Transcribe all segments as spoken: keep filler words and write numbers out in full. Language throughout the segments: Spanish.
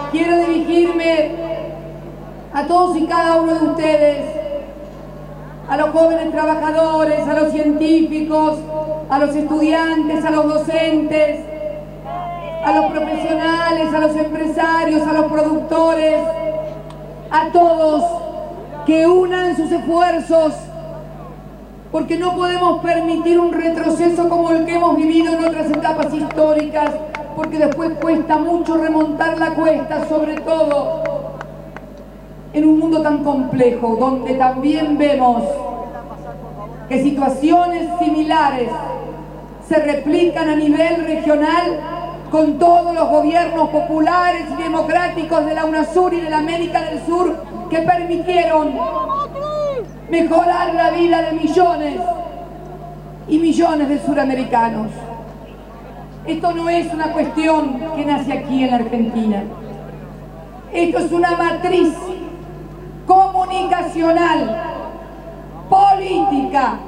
quiero dirigirme a todos y cada uno de ustedes, a los jóvenes trabajadores, a los científicos, a los estudiantes, a los docentes, a los profesionales, a los empresarios, a los productores, a todos que unan sus esfuerzos, porque no podemos permitir un retroceso como el que hemos vivido en otras etapas históricas, porque después cuesta mucho remontar la cuesta, sobre todo en un mundo tan complejo, donde también vemos que situaciones similares se replican a nivel regional con todos los gobiernos populares y democráticos de la UNASUR y de la América del Sur que permitieron mejorar la vida de millones y millones de suramericanos. Esto no es una cuestión que nace aquí en la Argentina. Esto es una matriz comunicacional, política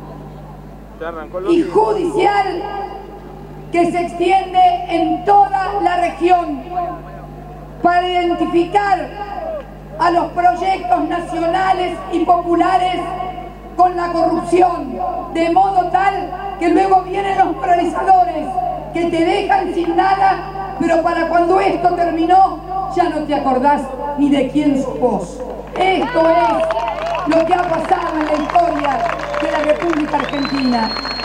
y judicial que se extiende en toda la región para identificar a los proyectos nacionales y populares con la corrupción, de modo tal que luego vienen los moralizadores que te dejan sin nada, pero para cuando esto terminó ya no te acordás ni de quién sos vos. Esto es lo que ha pasado en la historia de la República Argentina.